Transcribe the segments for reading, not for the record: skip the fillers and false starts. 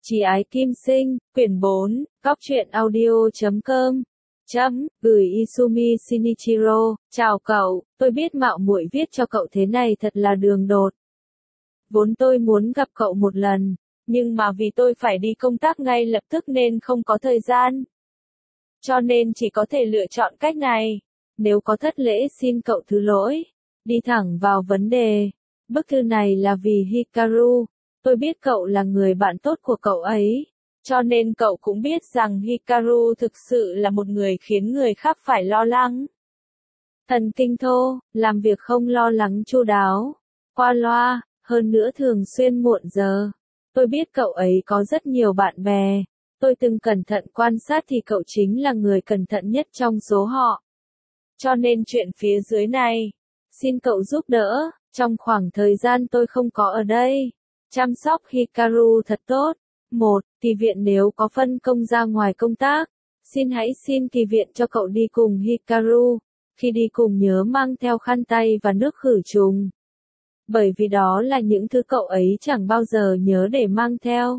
Chí ái Kim Sinh, quyển 4, góc truyện audio.com. Gửi Izumi Shinichiro, chào cậu, tôi biết mạo muội viết cho cậu thế này thật là đường đột. Vốn tôi muốn gặp cậu một lần, nhưng mà vì tôi phải đi công tác ngay lập tức nên không có thời gian. Cho nên chỉ có thể lựa chọn cách này. Nếu có thất lễ xin cậu thứ lỗi. Đi thẳng vào vấn đề. Bức thư này là vì Hikaru. Tôi biết cậu là người bạn tốt của cậu ấy. Cho nên cậu cũng biết rằng Hikaru thực sự là một người khiến người khác phải lo lắng. Thần kinh thô, làm việc không lo lắng chu đáo. Qua loa, hơn nữa thường xuyên muộn giờ. Tôi biết cậu ấy có rất nhiều bạn bè. Tôi từng cẩn thận quan sát thì cậu chính là người cẩn thận nhất trong số họ. Cho nên chuyện phía dưới này, xin cậu giúp đỡ, trong khoảng thời gian tôi không có ở đây. Chăm sóc Hikaru thật tốt. 1. Kỳ viện nếu có phân công ra ngoài công tác, hãy xin kỳ viện cho cậu đi cùng Hikaru. Khi đi cùng nhớ mang theo khăn tay và nước khử trùng. Bởi vì đó là những thứ cậu ấy chẳng bao giờ nhớ để mang theo.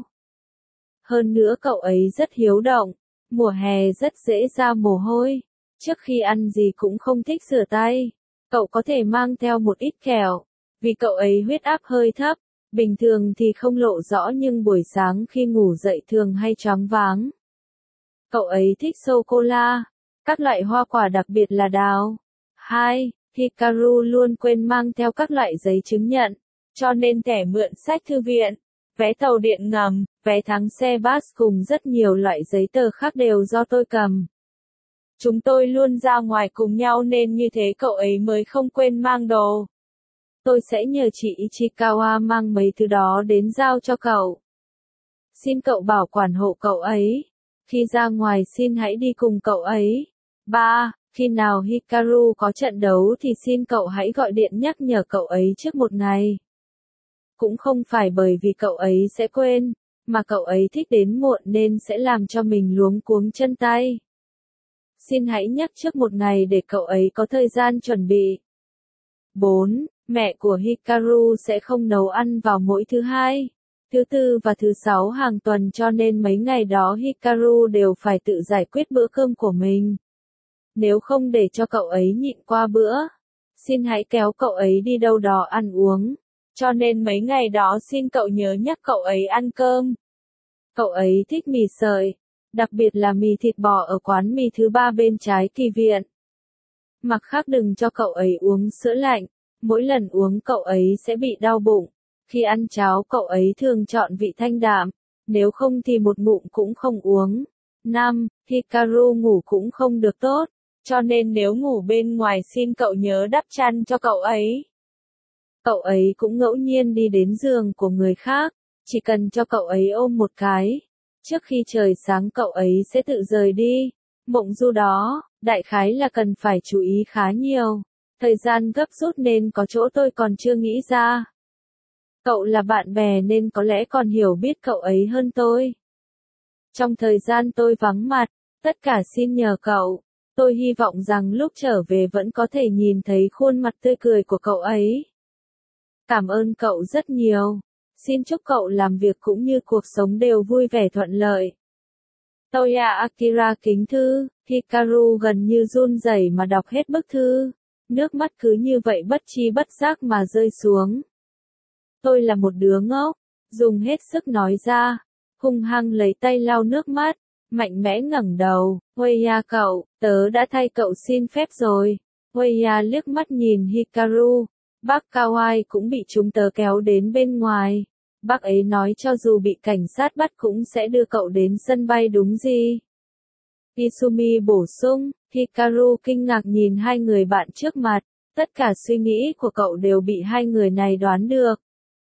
Hơn nữa cậu ấy rất hiếu động, mùa hè rất dễ ra mồ hôi. Trước khi ăn gì cũng không thích rửa tay. Cậu có thể mang theo một ít kẹo, vì cậu ấy huyết áp hơi thấp. Bình thường thì không lộ rõ nhưng buổi sáng khi ngủ dậy thường hay choáng váng. Cậu ấy thích sô-cô-la, các loại hoa quả đặc biệt là đào. 2. Hikaru luôn quên mang theo các loại giấy chứng nhận, cho nên thẻ mượn sách thư viện, vé tàu điện ngầm, vé thắng xe bus cùng rất nhiều loại giấy tờ khác đều do tôi cầm. Chúng tôi luôn ra ngoài cùng nhau nên như thế cậu ấy mới không quên mang đồ. Tôi sẽ nhờ chị Ichikawa mang mấy thứ đó đến giao cho cậu. Xin cậu bảo quản hộ cậu ấy. Khi ra ngoài hãy đi cùng cậu ấy. 3. Khi nào Hikaru có trận đấu thì xin cậu hãy gọi điện nhắc nhở cậu ấy trước một ngày. Cũng không phải bởi vì cậu ấy sẽ quên, mà cậu ấy thích đến muộn nên sẽ làm cho mình luống cuống chân tay. Hãy nhắc trước một ngày để cậu ấy có thời gian chuẩn bị. 4. Mẹ của Hikaru sẽ không nấu ăn vào mỗi thứ Hai, thứ Tư và thứ Sáu hàng tuần cho nên mấy ngày đó Hikaru đều phải tự giải quyết bữa cơm của mình. Nếu không để cho cậu ấy nhịn qua bữa, hãy kéo cậu ấy đi đâu đó ăn uống. Cho nên mấy ngày đó xin cậu nhớ nhắc cậu ấy ăn cơm. Cậu ấy thích mì sợi, đặc biệt là mì thịt bò ở quán mì thứ 3 bên trái kỳ viện. Mặt khác đừng cho cậu ấy uống sữa lạnh. Mỗi lần uống cậu ấy sẽ bị đau bụng. Khi ăn cháo cậu ấy thường chọn vị thanh đạm, nếu không thì một ngụm cũng không uống. 5. Hikaru ngủ cũng không được tốt, cho nên nếu ngủ bên ngoài xin cậu nhớ đắp chăn cho cậu ấy. Cậu ấy cũng ngẫu nhiên đi đến giường của người khác, chỉ cần cho cậu ấy ôm một cái. Trước khi trời sáng cậu ấy sẽ tự rời đi. Mộng du đó, đại khái là cần phải chú ý khá nhiều. Thời gian gấp rút nên có chỗ tôi còn chưa nghĩ ra. Cậu là bạn bè nên có lẽ còn hiểu biết cậu ấy hơn tôi. Trong thời gian tôi vắng mặt, tất cả xin nhờ cậu. Tôi hy vọng rằng lúc trở về vẫn có thể nhìn thấy khuôn mặt tươi cười của cậu ấy. Cảm ơn cậu rất nhiều. Xin chúc cậu làm việc cũng như cuộc sống đều vui vẻ thuận lợi. Toya Akira kính thư. Hikaru gần như run rẩy mà đọc hết bức thư. Nước mắt cứ như vậy bất tri bất giác mà rơi xuống. Tôi là một đứa ngốc, dùng hết sức nói ra, hung hăng lấy tay lau nước mắt, mạnh mẽ ngẩng đầu. Hueya cậu, tớ đã thay cậu xin phép rồi. Hueya liếc mắt nhìn Hikaru. Bác Kawai cũng bị chúng tớ kéo đến bên ngoài. Bác ấy nói cho dù bị cảnh sát bắt cũng sẽ đưa cậu đến sân bay đúng gì? Izumi bổ sung. Hikaru kinh ngạc nhìn hai người bạn trước mặt, tất cả suy nghĩ của cậu đều bị hai người này đoán được.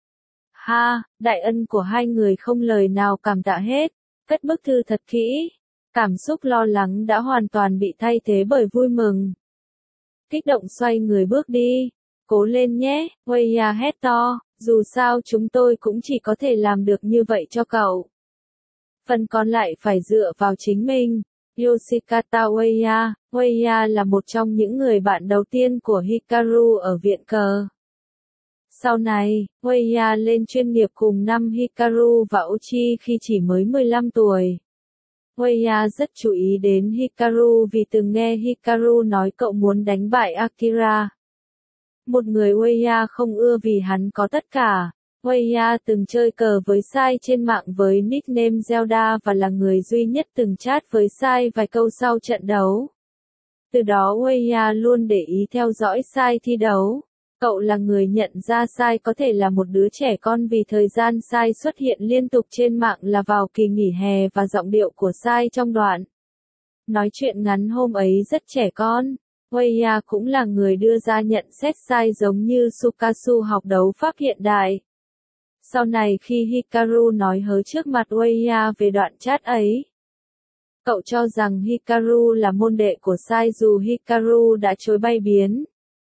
Đại ân của hai người không lời nào cảm tạ hết, cất bức thư thật kỹ. Cảm xúc lo lắng đã hoàn toàn bị thay thế bởi vui mừng. Kích động xoay người bước đi. Cố lên nhé, Hueya hét to, dù sao chúng tôi cũng chỉ có thể làm được như vậy cho cậu. Phần còn lại phải dựa vào chính mình. Yoshikata Hueya. Hueya là một trong những người bạn đầu tiên của Hikaru ở viện cờ. Sau này, Weiya lên chuyên nghiệp cùng năm Hikaru và Ochi khi chỉ mới 15 tuổi. Weiya rất chú ý đến Hikaru vì từng nghe Hikaru nói cậu muốn đánh bại Akira. Một người Weiya không ưa vì hắn có tất cả. Weiya từng chơi cờ với Sai trên mạng với nickname Zelda và là người duy nhất từng chat với Sai vài câu sau trận đấu. Từ đó Weiya luôn để ý theo dõi Sai thi đấu. Cậu là người nhận ra Sai có thể là một đứa trẻ con vì thời gian Sai xuất hiện liên tục trên mạng là vào kỳ nghỉ hè và giọng điệu của Sai trong đoạn nói chuyện ngắn hôm ấy rất trẻ con. Weiya cũng là người đưa ra nhận xét Sai giống như Sukasu học đấu pháp hiện đại. Sau này khi Hikaru nói hớ trước mặt Weiya về đoạn chat ấy, cậu cho rằng Hikaru là môn đệ của Sai dù Hikaru đã chối bay biến.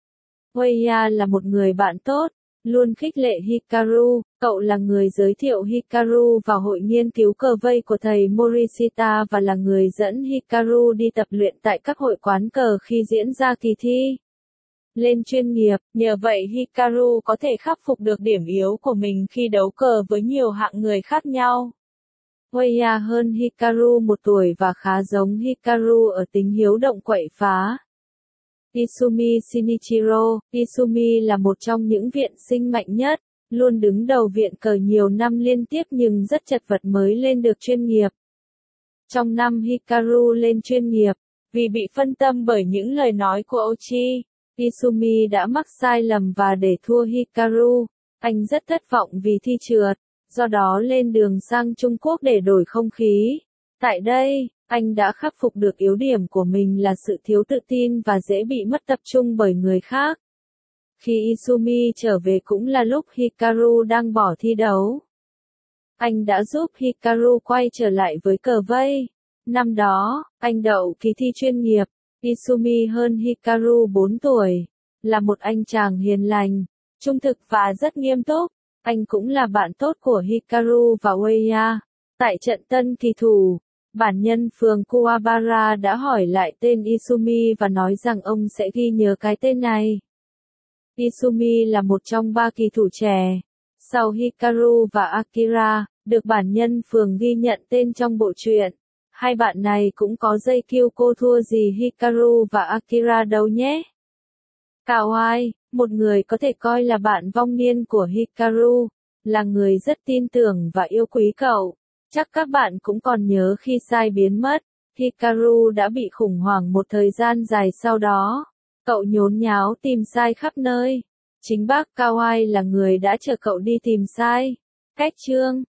Weiya là một người bạn tốt, luôn khích lệ Hikaru, cậu là người giới thiệu Hikaru vào hội nghiên cứu cờ vây của thầy Morishita và là người dẫn Hikaru đi tập luyện tại các hội quán cờ khi diễn ra kỳ thi lên chuyên nghiệp. Nhờ vậy Hikaru có thể khắc phục được điểm yếu của mình khi đấu cờ với nhiều hạng người khác nhau. Weiya hơn Hikaru 1 tuổi và khá giống Hikaru ở tính hiếu động quậy phá. Izumi Shinichiro, Izumi là một trong những viện sinh mạnh nhất, luôn đứng đầu viện cờ nhiều năm liên tiếp nhưng rất chật vật mới lên được chuyên nghiệp. Trong năm Hikaru lên chuyên nghiệp, vì bị phân tâm bởi những lời nói của Ochi, Izumi đã mắc sai lầm và để thua Hikaru. Anh rất thất vọng vì thi trượt, do đó lên đường sang Trung Quốc để đổi không khí. Tại đây, anh đã khắc phục được yếu điểm của mình là sự thiếu tự tin và dễ bị mất tập trung bởi người khác. Khi Izumi trở về cũng là lúc Hikaru đang bỏ thi đấu. Anh đã giúp Hikaru quay trở lại với cờ vây. Năm đó, anh đậu kỳ thi chuyên nghiệp. Izumi hơn Hikaru 4 tuổi, là một anh chàng hiền lành, trung thực và rất nghiêm túc. Anh cũng là bạn tốt của Hikaru và Weiya. Tại trận tân kỳ thủ, bản nhân phường Kuwabara đã hỏi lại tên Izumi và nói rằng ông sẽ ghi nhớ cái tên này. Izumi là một trong 3 kỳ thủ trẻ, sau Hikaru và Akira, được bản nhân phường ghi nhận tên trong bộ truyện. Hai bạn này cũng có dây kiêu cô thua gì Hikaru và Akira đâu nhé. Kawai, một người có thể coi là bạn vong niên của Hikaru, là người rất tin tưởng và yêu quý cậu. Chắc các bạn cũng còn nhớ khi Sai biến mất, Hikaru đã bị khủng hoảng một thời gian dài sau đó. Cậu nhốn nháo tìm Sai khắp nơi. Chính bác Kawai là người đã chở cậu đi tìm Sai. Cách chương